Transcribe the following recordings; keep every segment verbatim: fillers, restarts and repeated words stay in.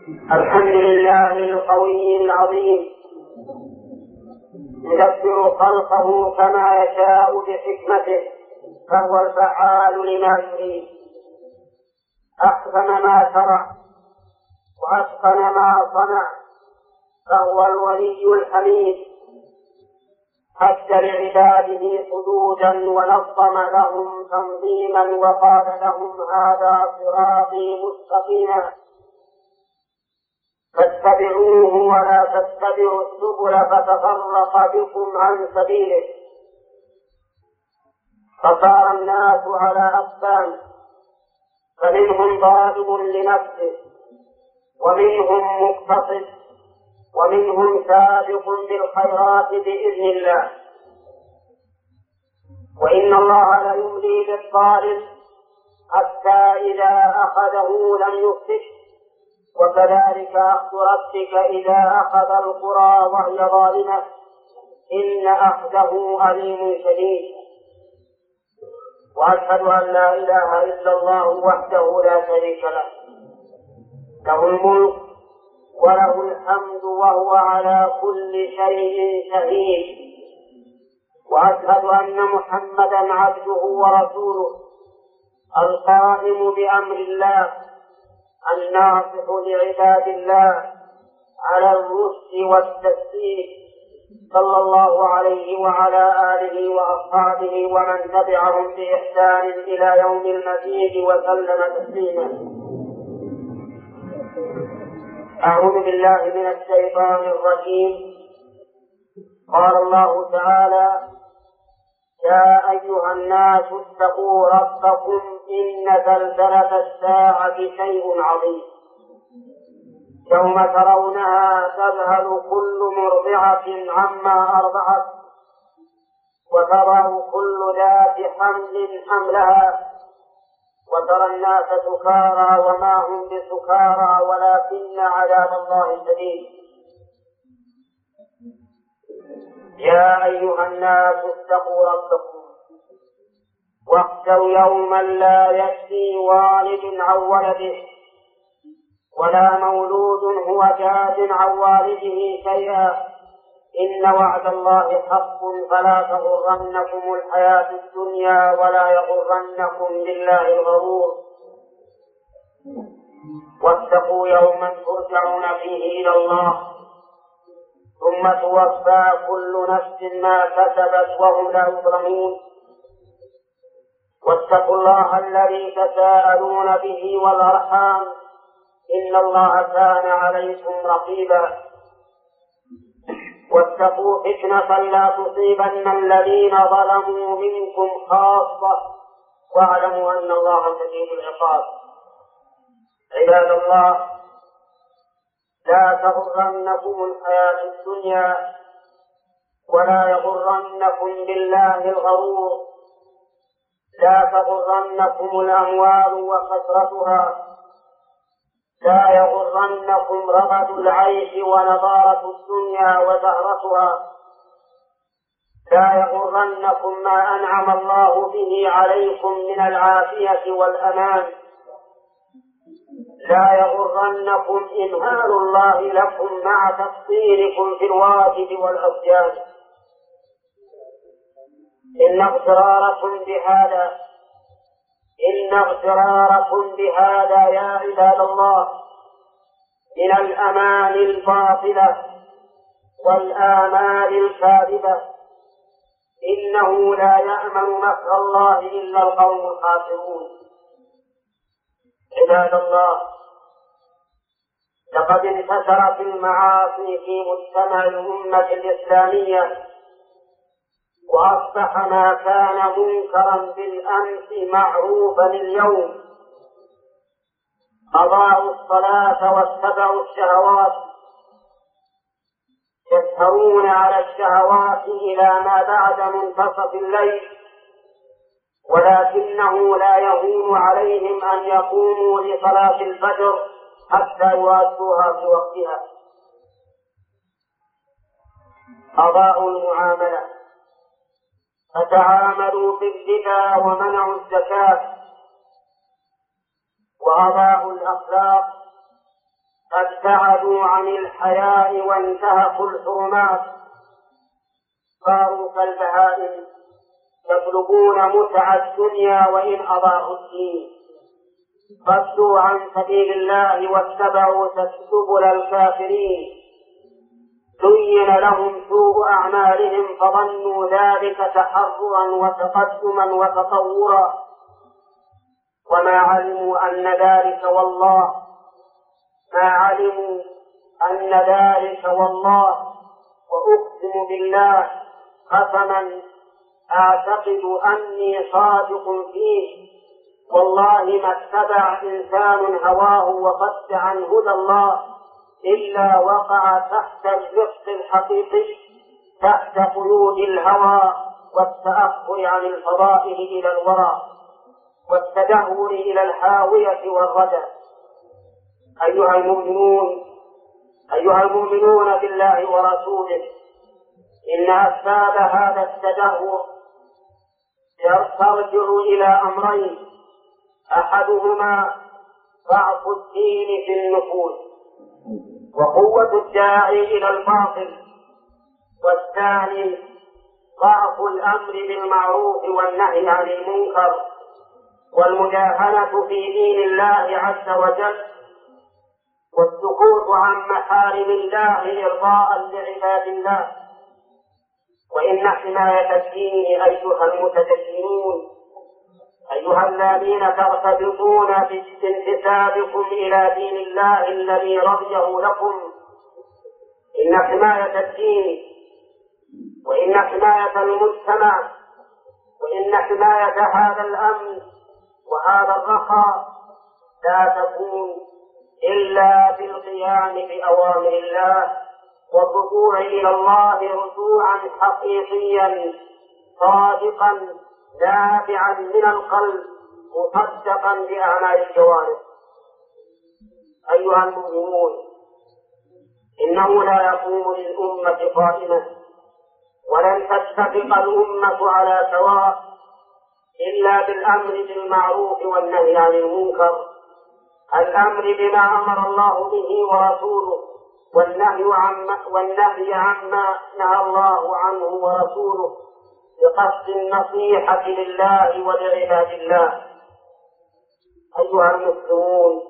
الحمد لله القوي العظيم يدبر خلقه كما يشاء بحكمته، فهو الفعال لما يريد. أحسن ما شرع وأتقن ما صنع، فهو الولي الحميد. حث لعباده حدودا ونظم لهم تنظيما وقال لهم هذا صراطي مستقيما فاتبعوه ولا تتبعوا السبل فتفرق بكم عن سبيله. فصار الناس على أقسام، فمنهم ظالم لنفسه ومنهم مقتصد ومنهم سابق بالخيرات بإذن الله. وإن الله لا يملي للظالم حتى إذا أخذه لم يفلته، وكذلك أخذ ربك إذا أخذ القرى وهي ظالمة إن أخذه أليم شديد. وأشهد أن لا إله إلا الله وحده لا شريك له، له الملك وله الحمد وهو على كل شيء شهيد. وأشهد أن محمدا عبده ورسوله القائم بأمر الله الناصح لعباد الله على الرشد والتسديد، صلى الله عليه وعلى آله وأصحابه ومن تبعهم بإحسان إلى يوم المزيد وسلم تسليما. أعوذ بالله من الشيطان الرجيم. قال الله تعالى: يا أيها الناس اتقوا ربكم إن زلزلة الساعة شيء عظيم، يوم ترونها تذهل كل مرضعة عما أرضعت وتضع كل ذات حمل حملها وترى الناس سكارى وما هم بسكارى ولكن عذاب الله شديد. يا أيها الناس اتقوا ربكم واخشوا يوما لا يجزي والد عن ولده ولا مولود هو جاز عن والده شيئا، إن وعد الله حق فلا تغرنكم الحياة الدنيا ولا يغرنكم بالله الغرور. واتقوا يوما ترجعون فيه إلى الله ثم توفى كل نفس ما كسبت وهم لا يظلمون. واتقوا الله الذي تساءلون به والأرحام إن الله كان عليكم رقيبا. واتقوا فتنة لا تصيبن الذين ظلموا منكم خاصة واعلموا أن الله شديد العقاب. عباد الله، لا تغرنكم الحياة الدنيا ولا يغرنكم بالله الغرور. لا تغرنكم الأموال وكثرتها، لا يغرنكم رغد العيش ونضارة الدنيا وزهرتها، لا يغرنكم ما أنعم الله به عليكم من العافية والأمان، لا يغرنكم إمهال الله لكم مع تقصيركم في الواجب والعصيان. إن اغتراركم بهذا إن اغتراركم بهذا يا عباد الله من الأمان الباطلة والآمال الكاذبة. إنه لا يأمن مكر الله إلا القوم الخاسرون. عباد الله، لقد انتشرت المعاصي في مجتمع الأمة الإسلامية، وأصبح ما كان منكرا بالأمس معروفا اليوم. أضاعوا الصلاة واتبعوا الشهوات، يسهرون على الشهوات إلى ما بعد منتصف الليل، ولكنه لا يهون عليهم أن يقوموا لصلاة الفجر حتى يؤدوها في وقتها. أضاعوا المعاملة، فتعاملوا بالربا ومنعوا الزكاة. وأضاعوا الأخلاق، ابتعدوا عن الحياء وانتهكوا الحرمات، صاروا كالبهائم يطلبون متع الدنيا وإن أضاعوا الدين، صدوا عن سبيل الله واتبعوا سبل الكافرين، زين لهم سوء أعمالهم فظنوا ذلك تحررا وتقدما وتطورا، وما علموا أن ذلك والله ما علموا أن ذلك والله وأقسم بالله قسما أعتقد أني صادق فيه، والله ما اتبع إنسان هواه وصد عن هدى الله إلا وقع تحت الرق الحقيقي، تحت قيود الهوى والتأخر عن الفضائل إلى الورى والتدهور إلى الهاوية والردى. أيها المؤمنون أيها المؤمنون بالله ورسوله، إن أسباب هذا التدهور ترجع إلى أمرين: أحدهما ضعف الدين في النفوس وقوة الداعي إلى الباطل، والثاني ضعف الأمر بالمعروف والنهي عن المنكر والمجاهلة في دين الله عز وجل، والسكوت عن محارم الله إرضاء لعباد الله. وإن حماية الدين أيها المتدينون، أيها الذين ترتبطون بانتسابكم إلى دين الله الذي رضيه لكم، إن حماية الدين وإن حماية المجتمع وإن حماية هذا الأمن وهذا الرخاء لا تكون إلا بالقيام بأوامر الله والرجوع إلى الله رجوعا حقيقيا صادقا نابعا من القلب مصدقا بأعمال الجوارح. أيها المؤمنون، إنه لا يقوم للأمة قائمة ولن تتفق الأمة على سواء إلا بالأمر بالمعروف والنهي عن المنكر، الأمر بما أمر الله به ورسوله والنهي عما والنهي عما نهى الله عنه ورسوله بقصد النصيحة لله ولعباد الله. أيها المسلمون،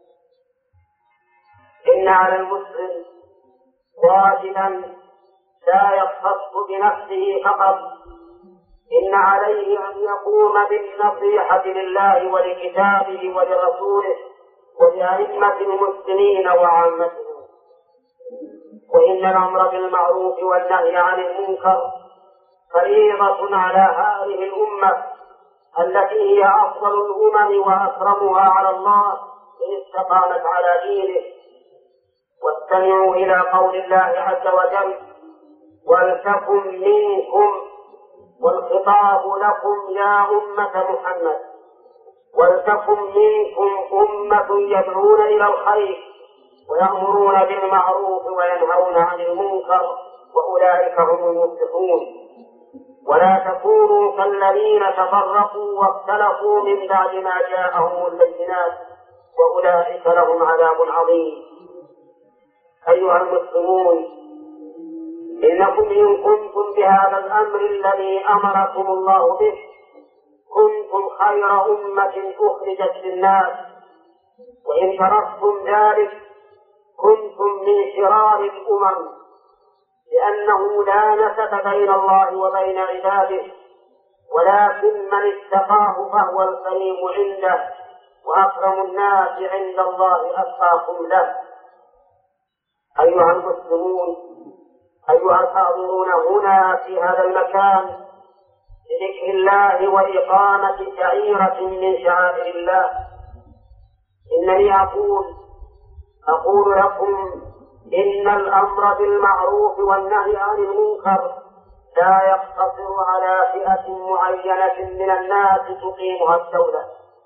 إن على المسلم واجبا لا يختص بنفسه فقط، إن عليه أن يقوم بالنصيحة لله ولكتابه ولرسوله ولأئمة المسلمين وعامتهم. وإن الأمر بالمعروف والنهي عن المنكر فريضة على هذه الأمة التي هي أفضل الأمم وأكرمها على الله إن استقامت على دينه. واستمعوا إلى قول الله عز وجل: ولتكن منكم، والخطاب لكم يا أمة محمد، ولتكن منكم أمة يدعون إلى الخير ويأمرون بالمعروف وينهون عن المنكر وأولئك هم المفلحون. ولا تكونوا كالذين تفرقوا واختلفوا من بعد ما جاءهم البينات وأولئك لهم عذاب عظيم. أيها المسلمون، إنكم إن كنتم بهذا الأمر الذي أمركم الله به كنتم خير أمة أخرجت للناس، وإن تركتم ذلك كنتم من شرار الأمم، لأنه لا نسب بين الله وبين عباده، ولكن من اتقاه فهو الكريم عنده، وأكرم الناس عند الله أتقاكم له. أيها المسلمون، أيها الحاضرون هنا في هذا المكان بذكر الله وإقامة شعيرة من شعائر الله، إنني أقول أقول لكم إن الأمر بالمعروف والنهي عن المنكر لا يقتصر على فئة معينة من الناس تقيمها الدولة.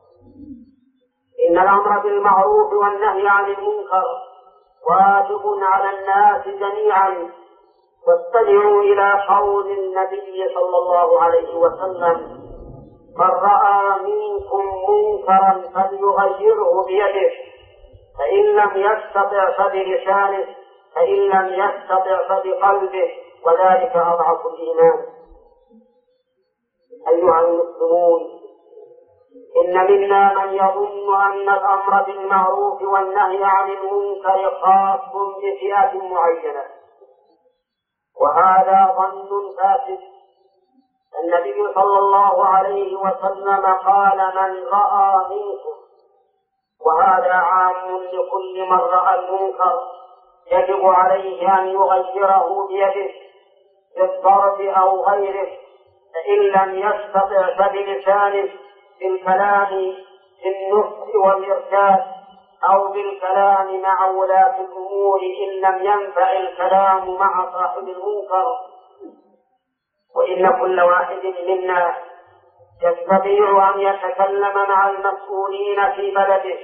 إن الأمر بالمعروف والنهي عن المنكر واجب على الناس جميعا. واستمعوا إلى قول النبي صلى الله عليه وسلم: من رأى منكم منكرا فليغيره بيده، فإن لم يستطع فبلسانه، فإن لم يستطع فبقلبه، وذلك أضعف الإيمان. أيها المسلمون، إن منا من يظن أن الأمر بالمعروف والنهي عن المنكر خاص بفئة معينة، وهذا ظن فاسد. النبي صلى الله عليه وسلم قال: من رأى منكم، وهذا عام لكل من رأى المنكر، يجب عليه أن يغيره بيده بالضرب أو غيره، فإن لم يستطع فبلسانه بالكلام بالنصح والإرشاد، أو بالكلام مع ولاة الأمور إن لم ينفع الكلام مع صاحب المنكر. وإن كل واحد منا يستطيع أن يتكلم مع المسؤولين في بلده،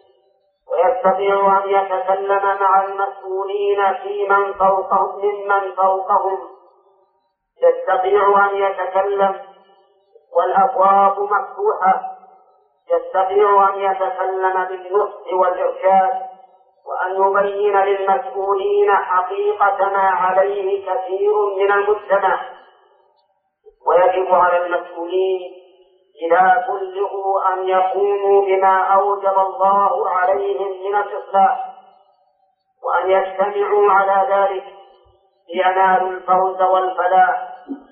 ويستطيع أن يتكلم مع المسؤولين في من فوقهم ممن فوقهم، يستطيع أن يتكلم والأبواب مفتوحة، يستطيع أن يتكلم بالنصح والإرشاد، وأن يبين للمسؤولين حقيقة ما عليه كثير من المجتمع. ويجب على المسؤولين إذا بلغوا أن يقوموا بما أوجب الله عليهم من الإصلاح، وأن يجتمعوا على ذلك لينالوا الفوز والفلاح.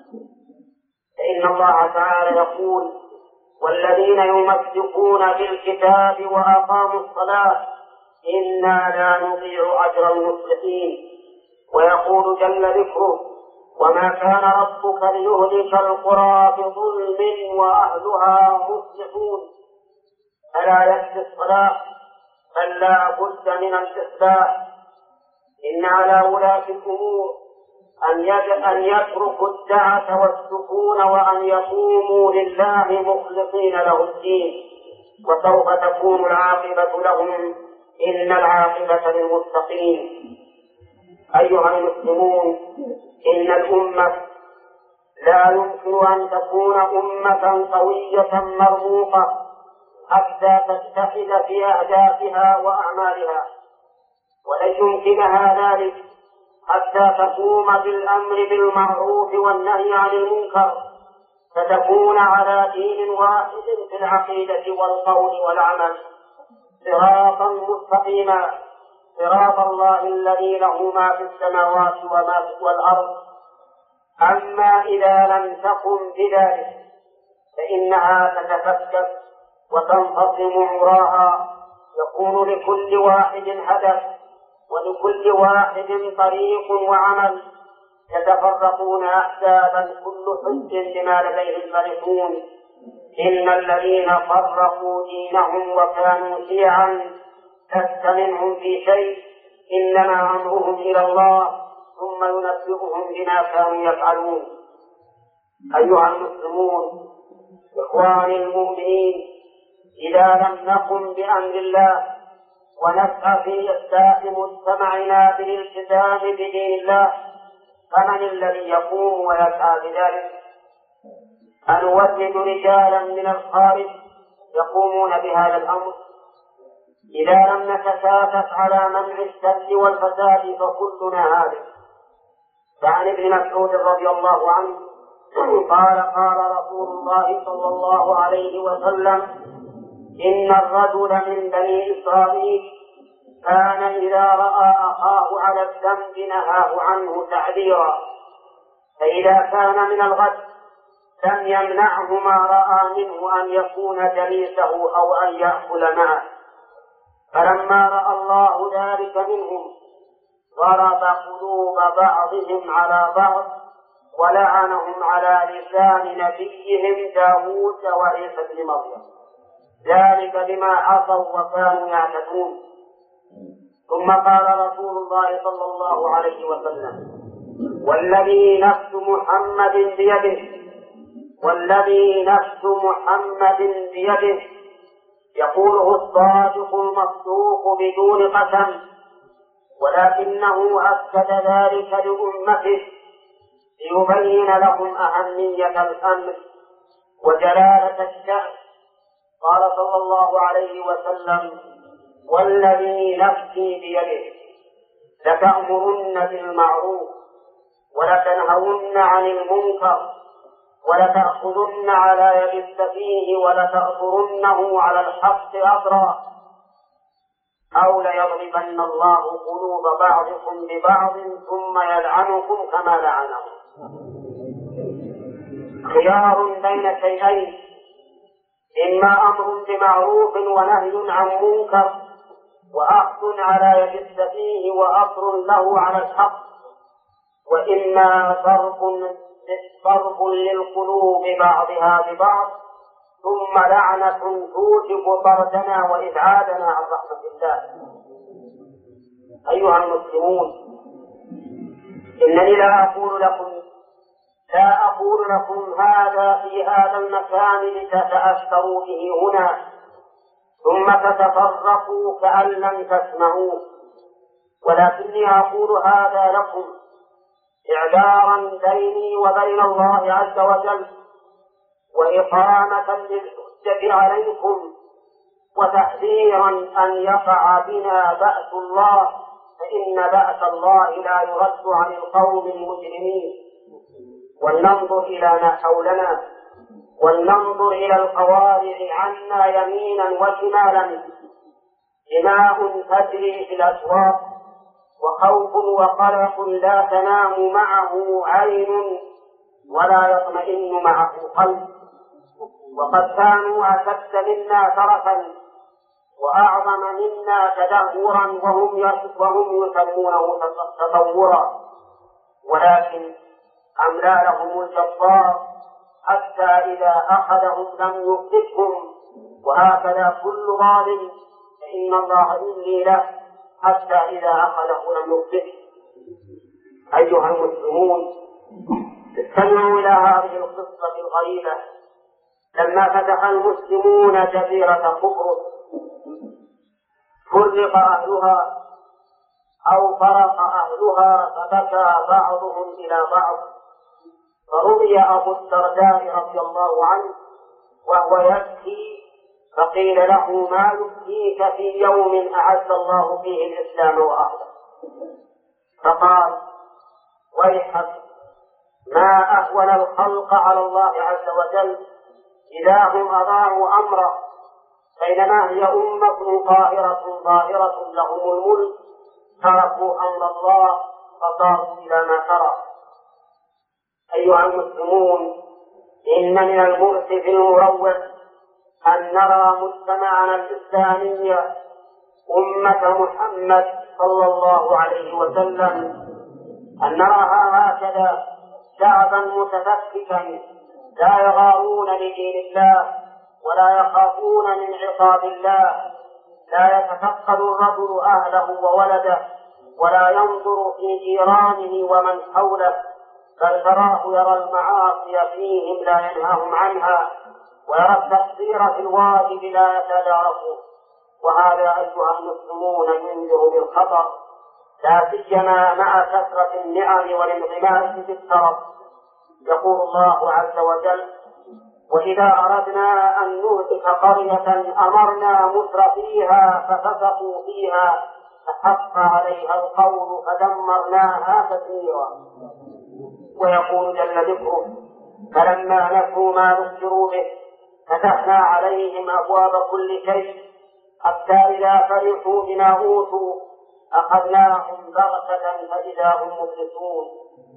فإن الله تعالى يقول: والذين يمسكون بالكتاب وأقاموا الصلاة إنا لا نضيع أجر المصلحين. ويقول جل ذكره: وما كان ربك ليهلك القرى بظلم وأهلها مصلحون. ألا يكفي الصلاة، بل لا بد من الإصلاح. إن على ولاة الأمور أن يتركوا الدعة والسكون، وأن يقوموا لله مخلصين له الدين، وسوف تكون العاقبة لهم، إن العاقبة للمتقين. أيها المسلمون، إن الأمة لا يمكن أن تكون أمة قوية مرموقة حتى تتحد في أهدافها وأعمالها، ولن يمكنها ذلك حتى تقوم بالأمر بالمعروف والنهي عن المنكر، فتكون على دين واحد في العقيدة والقول والعمل، صراطا مستقيما، صراط الله الذي له ما في السماوات وما في الأرض. أما إذا لم تقم بذلك فإنها تتفكك وتنفصم عمراها، يكون لكل واحد هدف ولكل واحد طريق وعمل، يتفرقون أحزابا كل حزب بما لديهم فرحون. إن الذين فرقوا دينهم وكانوا شيعا لست منهم في شيء، إنما أمرهم إلى الله ثم ينبئهم بما كانوا يفعلون. أيها المسلمون، إخواني المؤمنين، إذا لم نقم بأمر الله ونسعى في إصلاح مجتمعنا بالالتزام بدين الله، فمن الذي يقوم ويسعى بذلك؟ أنوجد رجالا من الخارج يقومون بهذا الأمر. إذا لم نتكاتف على منع الشر والفساد فكلنا هالك. فعن ابن مسعود رضي الله عنه قال: قال رسول الله صلى الله عليه وسلم: إن الرجل من بني إسرائيل كان إذا رأى أخاه على الذنب نهاه عنه تعذيرا، فإذا كان من الغد لم يمنعه ما رأى منه أن يكون جليسه أو أن يأكل معه. فلما رأى الله ذلك منهم ضرب قلوب بعضهم على بعض ولعنهم على لسان نبيهم داود وعيسى بن مريم، ذلك بما عصوا وكانوا يعتدون. ثم قال رسول الله صلى الله عليه وسلم: والذي نفس محمد بيده والذي نفس محمد بيده يقوله الصادق المصدوق بدون قسم، ولكنه أكد ذلك لأمته ليبين لهم أهمية الأمر وجلالة الشأن. قال صلى الله عليه وسلم: والذي نفسي بيده لتأمرن بالمعروف ولتنهون عن المنكر ولتأخذن على يد السفيه ولتأثرنه على الحق أثرا أو ليضربن الله قلوب بعضكم ببعض ثم يلعنكم كما لعنهم. خيار بين شيئين: إما أمر بمعروف ونهي عن منكر وأخذ على يد السفيه وأثر له على الحق، وإما ضرب ضرب للقلوب بعضها ببعض ثم لعنة توجب طردنا وإبعادنا عن رحمة الله. أيها المسلمون، إنني لا أقول لكم لا أقول لكم هذا في هذا المكان لتتأثروا به هنا ثم تتفرقوا كأن لم تسمعوه، ولكني أقول هذا لكم إعذارا بيني وبين الله عز وجل، وإقامة للحجة عليكم، وتحذيرا أن يقع بنا بأس الله، فإن بأس الله لا يرد عن القوم المجرمين. ولننظر إلى ما حولنا، ولننظر إلى القوارع عنا يمينا وشمالا، دماء تجري في الأسواق، وخوف وقلق لا تنام معه عين ولا يطمئن معه قلب. وقد كانوا أشد منا ترفا وأعظم منا تدهورا وهم يسمونه تطورا، ولكن أملى لهم الجبار حتى إذا أخذهم لم يفلتهم، وهكذا كل ظالم فإن الله يملي له حتى إذا أخذه لم يفلته. أيها المسلمون، استمعوا إلى هذه القصة الغريبة. لما فتح المسلمون جزيرة قبرص فرق أهلها أو فرق أهلها فبكى بعضهم إلى بعض، فرؤي أبو الدرداء رضي الله عنه وهو يبكي، فقيل له: ما يبكيك في يوم أعز الله فيه الإسلام وأهله؟ فقال: ويحك، ما أهون الخلق على الله عز وجل إذا هم أضاعوا أمره، بينما هي أمة قاهرة ظاهرة لهم الملك تركوا أمر الله فصاروا إلى ما ترى. أيها المسلمون، إن من المؤسف المروع أن نرى مجتمعنا الإسلامي أمة محمد صلى الله عليه وسلم، أن نراها هكذا شعبا متفككا لا يغارون لدين الله ولا يخافون من عقاب الله، لا يتفقد الرجل أهله وولده ولا ينظر في جيرانه ومن حوله، بل تراه يرى المعاصي فيهم لا ينهاهم عنها، ويرى التقصير في الواجب لا يتداركه. وهذا أيها المسلمون ينذر بالخطر، لا سيما مع كثرة النعم والانغماس في الترف. يقول الله عز وجل: وإذا أردنا أن نهلك قرية أمرنا مترفيها ففسقوا فيها فحق عليها القول فدمرناها تدميرا. ويقول جل ذكره: فلما نسوا ما ذكروا به فتحنا عليهم أبواب كل شيء حتى إذا فرحوا بما أوتوا أخذناهم بغتة فإذا هم مبلسون.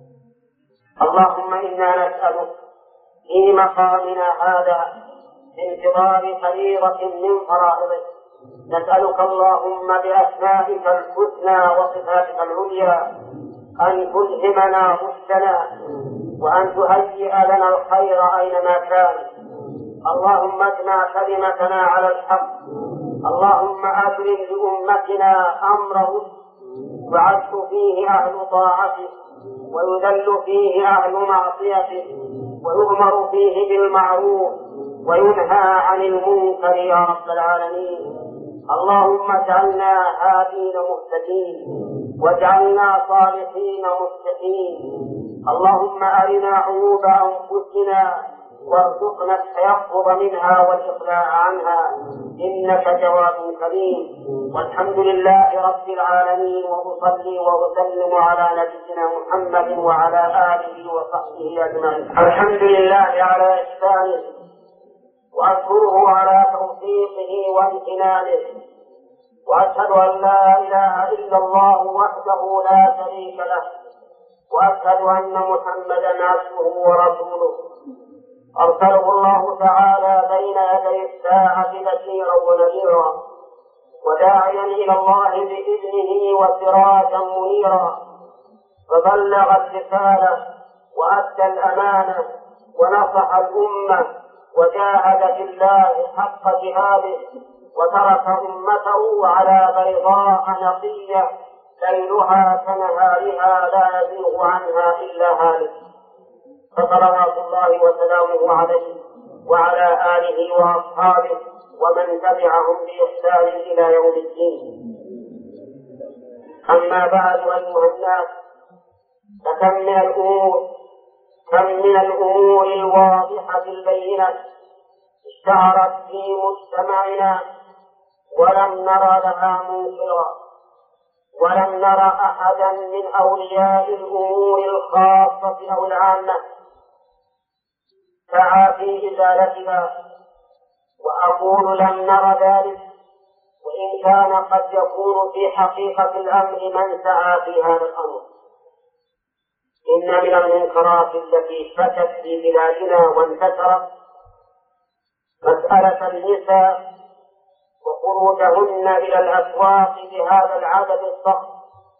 اللهم إنا نسألك في مقامنا هذا بانتظار فريضة من فرائضك، نسألك اللهم بأسمائك الحسنى وصفاتك العليا أن تلهمنا رشدنا وأن تهيئ لنا الخير أينما كان. اللهم اجمع كلمتنا على الحق، اللهم أبرم لأمتنا أمر رشد يعز فيه أهل طاعته ويذل فيه أهل معصيته ويؤمر فيه بالمعروف وينهى عن المنكر يا رب العالمين. اللهم اجعلنا هادين مهتدين واجعلنا صالحين متقين. اللهم أرنا عيوب أنفسنا وارزقنا التيقظ منها والإقلاع عنها إنك جواد كريم. والحمد لله رب العالمين، وأصلي وأسلم على نبينا محمد وعلى آله وصحبه أجمعين. الحمد لله على إحسانه، وأشكره على توفيقه وامتنانه، وأشهد أن لا إله إلا الله وحده لا شريك له، وأشهد أن محمدا عبده ورسوله أرسله الله تعالى بين يدي الساعة بشيرا ونذيرا وداعيا إلى الله بإذنه وسراجا منيرا، فبلغ الرسالة وأدى الأمانة ونصح الأمة وجاهد في الله حق جهاده، وترك أمته على بيضاء نقية ليلها كنهارها لا يزيغ عنها إلا هالك، فصلوات الله وسلامه عليه وعلى آله وأصحابه ومن تبعهم بإحسان إلى يوم الدين. أما بعد أيها الناس، فكم من الأمور كم من الأمور الواضحة البينة اشتهرت في مجتمعنا ولم نرى لها منكرا، ولم نرى أحدا من أولياء الأمور الخاصة أو العامة سعى في إزالتها، وأقول لم نرى ذلك وإن كان قد يكون في حقيقة الأمر من سعى في هذا الأمر. إن من المنكرات التي فتت في بلادنا وانتشرت مسألة النساء وخروجهن إلى الأسواق بهذا العدد الضخم،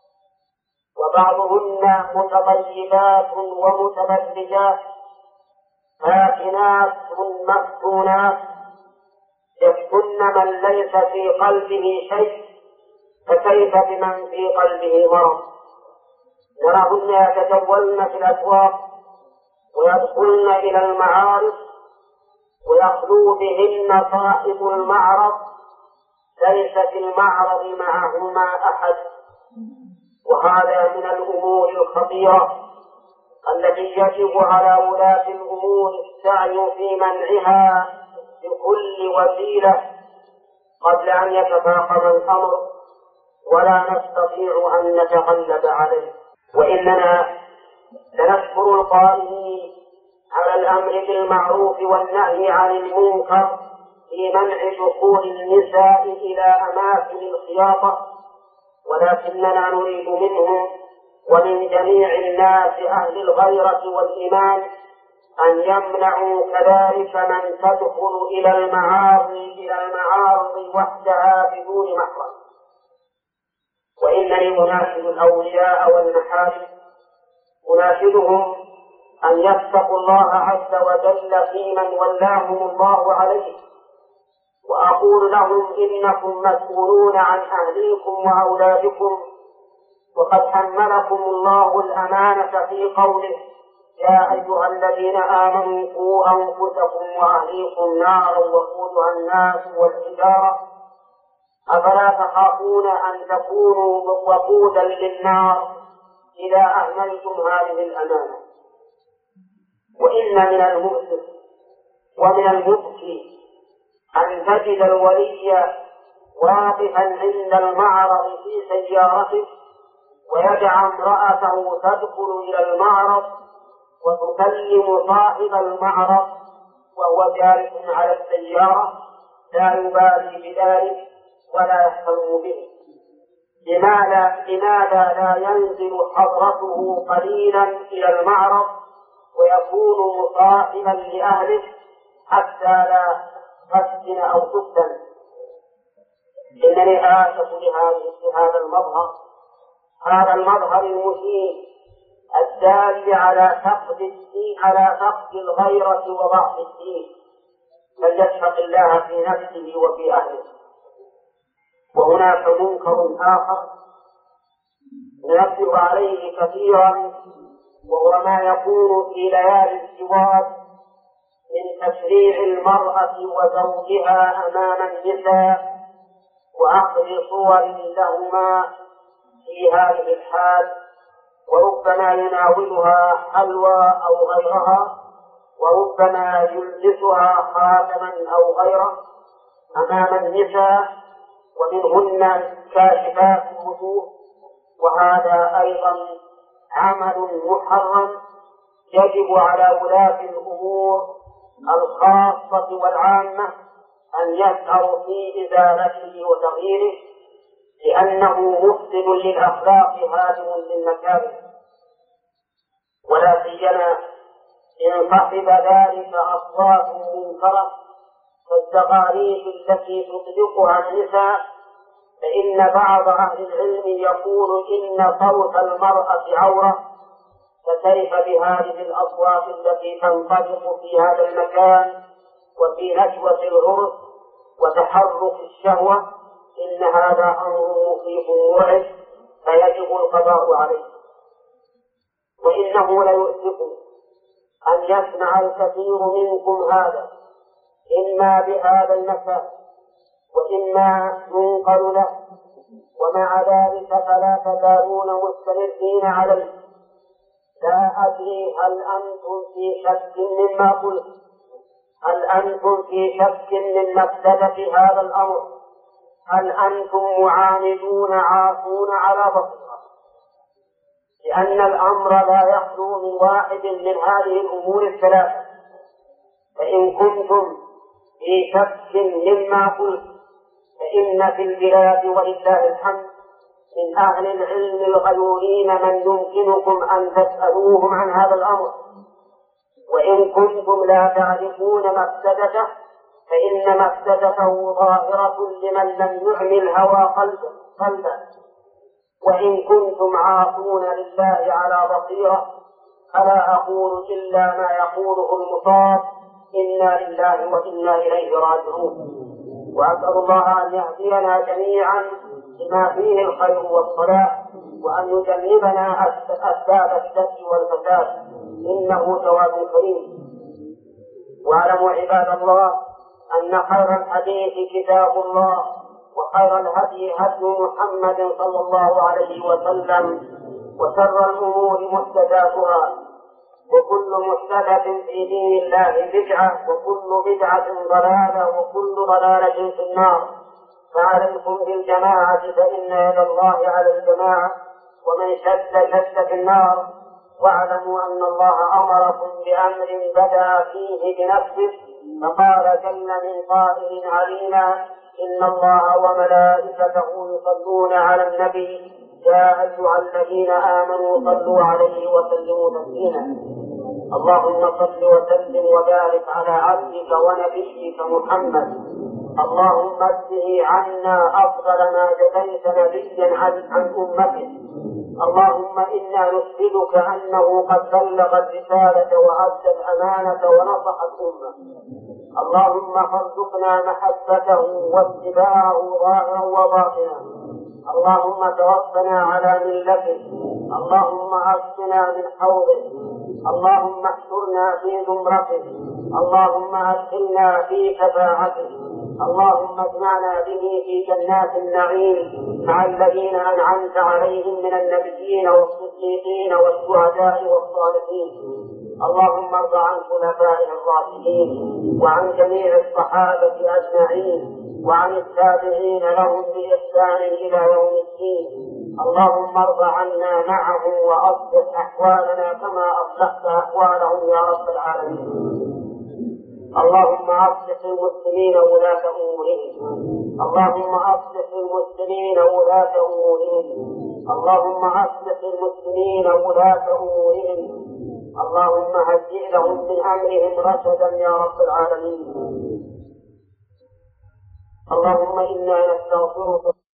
وبعضهن متطيبات ومتبرجات فاتنات مفتونات يفتن من ليس في قلبه شيء، فكيف بمن في قلبه مرض؟ نراهن يتجولن في الأسواق ويدخلن إلى المعارض ويخلو بهن صاحب المعرض ليس في المعرض معهما أحد، وهذا من الأمور الخطيرة التي يجب على ولاة الأمور السعي في منعها بكل وسيلة قبل أن يتفاقم الأمر ولا نستطيع أن نتغلب عليه. وإننا لنشكر القائمين على الأمر بالمعروف والنهي عن المنكر في منع دخول النساء إلى أماكن الخياطة، ولكننا نريد منهم ومن جميع الناس أهل الغيرة والإيمان أن يمنعوا كذلك من تدخل إلى المعارض إلى المعارض وحدها بدون محرم. وإنني أناشد الأولياء والمحارم أناشدهم أن يتقوا الله عز وجل في من ولاهم الله عليه، وأقول لهم إنكم مسؤولون عن أهليكم وأولادكم، وقد حملكم الله الأمانة في قوله يا أيها الذين آمنوا قوا أنفسكم وأهليكم نارا وقودها الناس والحجارة، أفلا تخافون أن تكونوا وقودا للنار إذا أهملتم هذه الأمانة؟ وإن من المؤسف ومن المبكي أن تجد الولي واقفا عند المعرض في سيارته ويدع امرأته تدخل إلى المعرض وتكلم صاحب المعرض وهو جالس على السيارة لا يبالي بذلك ولا يهتم به. لماذا لماذا لا ينزل حضرته قليلا إلى المعرض ويكون مصاحبا لأهله حتى لا تفتن أو تفتن؟ إنني آسف لهذا المظهر هذا المظهر المسيء الدال على فقد الدين على فقد الغيرة وضعف الدين، فليتق الله في نفسه وفي أهله. وهناك منكر آخر ننبه عليه كثيرا، وهو ما يكون في ليالي الزواج من تشريع المرأة وزوجها أمام النساء وأخذ صور لهما في هذه الحال، وربما يناولها حلوى أو غيرها وربما يلبسها خاتما أو غيره أمام النساء، ومنهن كاشفات الوجوه، وهذا أيضا عمل محرم يجب على ولاة الأمور الخاصة والعامة أن يسعوا في إزالته وتغييره، لأنه مفسد للأخلاق هادم للمكارم، ولا سيما إن صحب ذلك أصوات منكرة كالزغاريد التي تطلقها النساء، فإن بعض أهل العلم يقول إن صوت المرأة عورة، فكيف بهذه الأصوات التي تنطلق في هذا المكان وفي نشوة العرس وتحرك الشهوة؟ إن هذا أمر مخيف مرعب فيجب القضاء عليه. وإنه ليؤسف أن يسمع الكثير منكم هذا، إما بهذا المكان وإما ينقل له، ومع ذلك فلا تزالون مستمرين عليه. لا أدري هل أنتم في شك مما قلت؟ هل أنتم في شك من مفسدة هذا الأمر؟ هل أنتم معاندون عاصون على بصيرة؟ لأن الأمر لا يخلو من واحد من هذه الأمور الثلاثة. فإن كنتم في شك مما قلت فإن في البلاد ولله الحمد من أهل العلم الغيورين من يمكنكم أن تسألوهم عن هذا الأمر. وإن كنتم لا تعرفون مفسدته فإن مفسدته ظاهرة لمن لم يعمل هوى قلبه قلبه. وإن كنتم عاصون لله على بصيرة فلا أقول إلا ما يقوله المصاب: إنا لله وإنا إليه راجعون. وأسأل الله أن يهدينا جميعا لما فيه الخير والصلاح، وأن يجنبنا أسباب الشر والفساد، إنه تواب كريم. واعلموا عباد الله أن خير الحديث كتاب الله، وخير الهدي هدي محمد صلى الله عليه وسلم، وشر الأمور محدثاتها، وكل محدثة في دين الله بدعة، وكل بدعة ضلالة، وكل ضلالة في النار. فعليكم بالجماعة فإن يد الله على الجماعة، ومن شد شد في النار. واعلموا أن الله أمركم بأمر بدأ فيه بنفسه، فقال جل من قائل علينا: إن الله وملائكته يصلون على النبي يا أيها الذين آمنوا صلوا عليه وسلموا تسليما. اللهم صل وسلم وبارك على عبدك ونبيك محمد. اللهم اجزه عنا أفضل ما جزيت نبيا عن أمته. اللهم إنا نشهدك أنه قد بلغ الرسالة وأدى الأمانة ونصح الأمة. اللهم فارزقنا محبته واتباعه ظاهرا وباطنا. اللهم توفنا على ملته. اللهم أسقنا من حوضه. اللهم احشرنا في زمرته. اللهم أدخلنا في شفاعته. اللهم اجمعنا به في جنات النعيم مع الذين أنعمت عليهم من النبيين والصديقين والشهداء والصالحين. اللهم ارض عن خلفائه الراشدين وعن جميع الصحابة أجمعين وعن التابعين لهم بإحسان إلى يوم الدين. اللهم ارض عنا معهم وأصلح أحوالنا كما أصلحت أحوالهم يا رب العالمين. اللهم أصلح المسلمين ولاة أمورهم. اللهم أصلح المسلمين ولاة أمورهم. اللهم أصلح المسلمين ولاة أمورهم. اللهم هيئ لهم من أمرهم رشدا يا رب العالمين. اللهم إنا نستغفرك